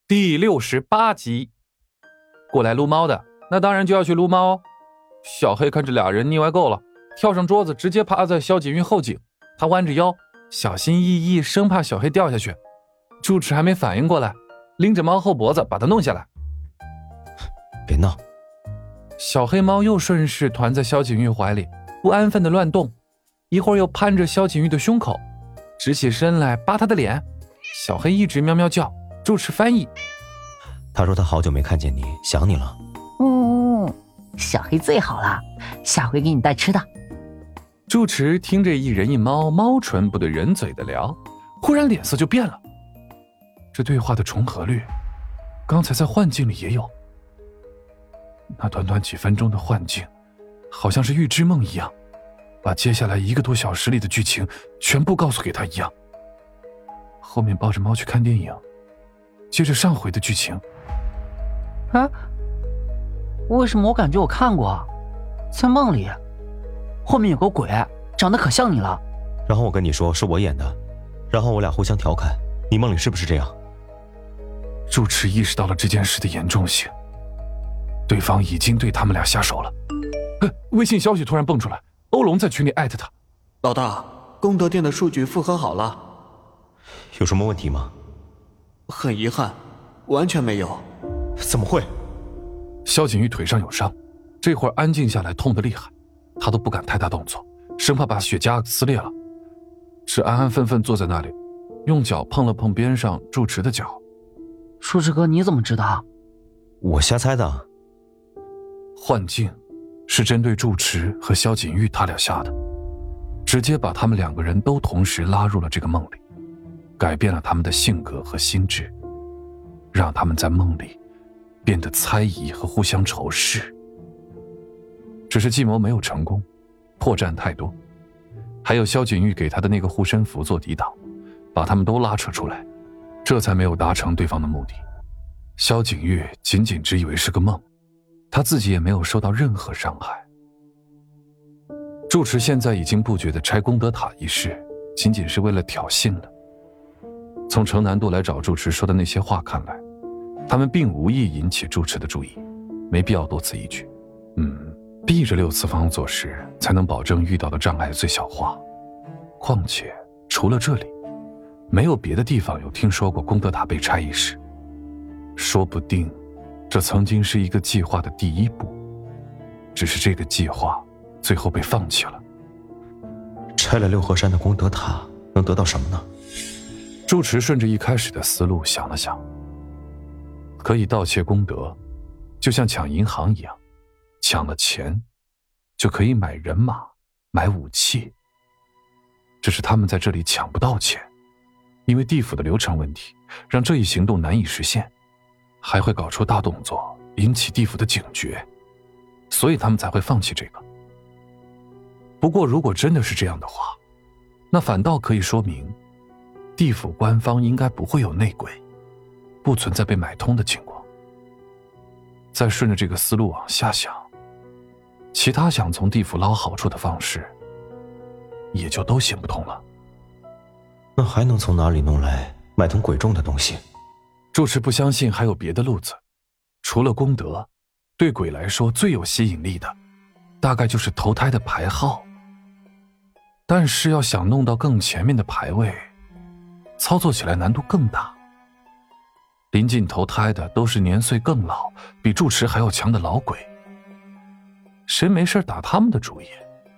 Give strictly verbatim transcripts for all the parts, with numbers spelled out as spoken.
第六十八集，过来撸猫的，那当然就要去撸猫哦。小黑看这俩人腻歪够了，跳上桌子，直接趴在萧景玉后颈。他弯着腰，小心翼翼，生怕小黑掉下去。住持还没反应过来，拎着猫后脖子把他弄下来。 别闹！ 小黑猫又顺势团在萧景玉怀里，不安分地乱动，一会儿又攀着萧景玉的胸口，直起身来扒他的脸。小黑一直喵喵叫。住持翻译， 他说他好久没看见你，想你了。 嗯，小黑最好了，下回给你带吃的。 住持听着一人一猫猫唇不对人嘴的聊，忽然脸色就变了。这对话的重合率，刚才在幻境里也有。那短短几分钟的幻境，好像是预知梦一样，把接下来一个多小时里的剧情全部告诉给他一样。后面抱着猫去看电影，接着上回的剧情。 啊？为什么我感觉我看过，在梦里，后面有个鬼，长得可像你了。 然后我跟你说是我演的，然后我俩互相调侃，你梦里是不是这样？ 住持意识到了这件事的严重性，对方已经对他们俩下手了。呃，微信消息突然蹦出来，欧龙在群里艾特他。 老大，功德殿的数据复核好了。 有什么问题吗？ 很遗憾，完全没有。 怎么会？ 萧景玉腿上有伤，这会儿安静下来痛得厉害，他都不敢太大动作，生怕把雪茄撕裂了，只安安分分坐在那里，用脚碰了碰边上住持的脚。 树枝哥，你怎么知道？ 我瞎猜的。 幻境是针对住持和萧景玉他俩下的，直接把他们两个人都同时拉入了这个梦里，改变了他们的性格和心智，让他们在梦里变得猜疑和互相仇视。只是计谋没有成功，破绽太多，还有萧景玉给他的那个护身符做抵挡，把他们都拉扯出来，这才没有达成对方的目的。萧景玉仅仅只以为是个梦，他自己也没有受到任何伤害。住持现在已经不觉得拆功德塔一事仅仅是为了挑衅了。从城南渡来找住持说的那些话看来，他们并无意引起住持的注意，没必要多此一举。嗯，避着六次方做事，才能保证遇到的障碍最小化。况且除了这里，没有别的地方有听说过功德塔被拆一事。说不定这曾经是一个计划的第一步，只是这个计划最后被放弃了。 拆了六合山的功德塔能得到什么呢？ 住持顺着一开始的思路想了想，可以盗窃功德，就像抢银行一样，抢了钱就可以买人马，买武器。只是他们在这里抢不到钱，因为地府的流程问题让这一行动难以实现，还会搞出大动作，引起地府的警觉，所以他们才会放弃这个。不过如果真的是这样的话，那反倒可以说明地府官方应该不会有内鬼，不存在被买通的情况。再顺着这个思路往下想，其他想从地府捞好处的方式也就都行不通了。 那还能从哪里弄来买通鬼众的东西？ 住持不相信还有别的路子，除了功德，对鬼来说最有吸引力的大概就是投胎的牌号。但是要想弄到更前面的牌位，操作起来难度更大。临近投胎的都是年岁更老，比住持还要强的老鬼，谁没事打他们的主意？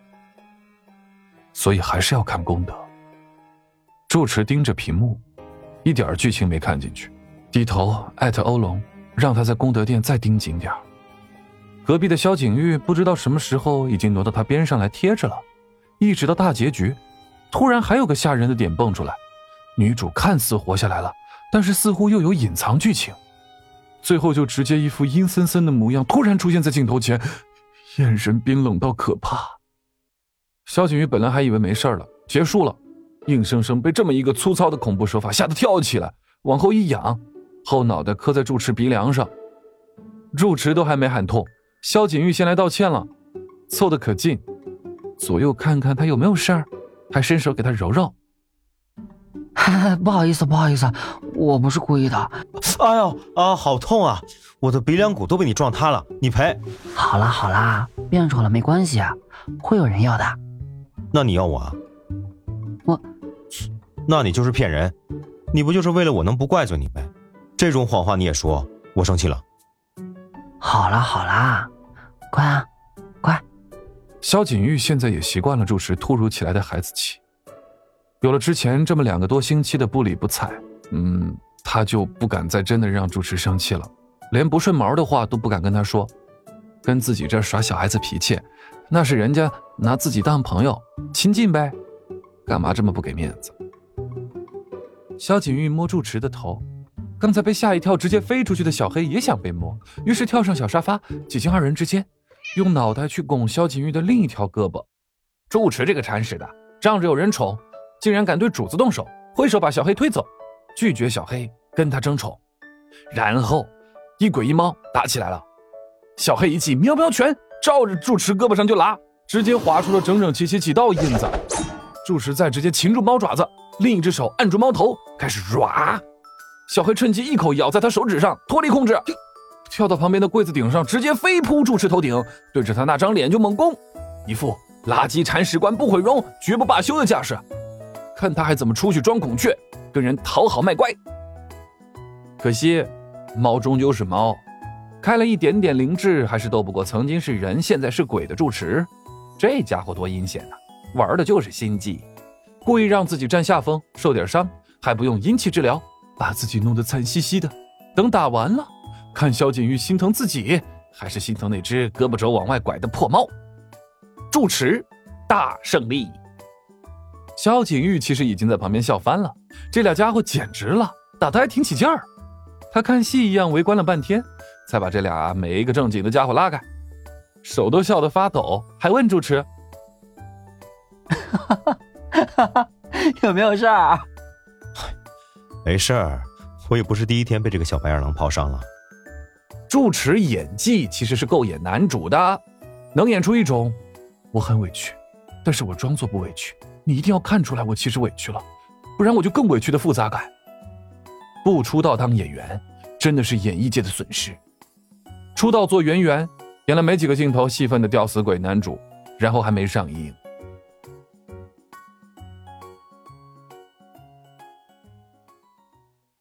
所以还是要看功德。住持盯着屏幕，一点剧情没看进去，低头艾特欧龙，让他在功德殿再盯紧点。隔壁的萧景玉不知道什么时候已经挪到他边上来贴着了，一直到大结局，突然还有个吓人的点蹦出来，女主看似活下来了，但是似乎又有隐藏剧情，最后就直接一副阴森森的模样突然出现在镜头前，眼神冰冷到可怕。萧景玉本来还以为没事了，结束了，硬生生被这么一个粗糙的恐怖手法吓得跳起来，往后一仰，后脑袋磕在住持鼻梁上。住持都还没喊痛，萧景玉先来道歉了，凑得可近，左右看看他有没有事儿，还伸手给他揉揉。 不好意思，不好意思，我不是故意的。 哎呦啊，好痛啊！我的鼻梁骨都被你撞塌了，你赔。 好啦好啦，变丑了没关系啊，会有人要的。 那你要我啊？ 我， 那你就是骗人，你不就是为了我能不怪罪你呗？这种谎话你也说，我生气了。 好啦好啦，乖啊，乖。 萧景玉现在也习惯了住持突如其来的孩子气，有了之前这么两个多星期的不理不睬，嗯，他就不敢再真的让住持生气了，连不顺毛的话都不敢跟他说，跟自己这耍小孩子脾气，那是人家拿自己当朋友亲近呗，干嘛这么不给面子？萧景玉摸住持的头，刚才被吓一跳直接飞出去的小黑也想被摸，于是跳上小沙发，挤进二人之间，用脑袋去拱萧景玉的另一条胳膊。住持这个铲屎的，仗着有人宠，竟然敢对主子动手，挥手把小黑推走，拒绝小黑跟他争宠，然后一鬼一猫打起来了。小黑一记喵喵拳照着住持胳膊上就拉，直接划出了整整齐齐几道印子。住持再直接擒住猫爪子，另一只手按住猫头开始抓，小黑趁机一口咬在他手指上，脱离控制，跳到旁边的柜子顶上，直接飞扑住持头顶，对着他那张脸就猛攻，一副垃圾铲屎官不毁容绝不罢休的架势，看他还怎么出去装孔雀，跟人讨好卖乖。可惜猫终究是猫，开了一点点灵智，还是斗不过曾经是人现在是鬼的住持。这家伙多阴险啊，玩的就是心计，故意让自己占下风，受点伤，还不用阴气治疗，把自己弄得惨兮兮的。等打完了，看萧景玉心疼自己，还是心疼那只胳膊肘往外拐的破猫。住持大胜利。萧景玉其实已经在旁边笑翻了，这俩家伙简直了，打得还挺起劲儿。他看戏一样围观了半天，才把这俩没一个正经的家伙拉开，手都笑得发抖，还问住持有没有事儿？ 没事儿，我也不是第一天被这个小白眼狼泡伤了。 住持演技其实是够演男主的，能演出一种我很委屈，但是我装作不委屈，你一定要看出来我其实委屈了，不然我就更委屈的复杂感。不出道当演员真的是演艺界的损失。出道做演员，演了没几个镜头，戏份的吊死鬼男主，然后还没上映。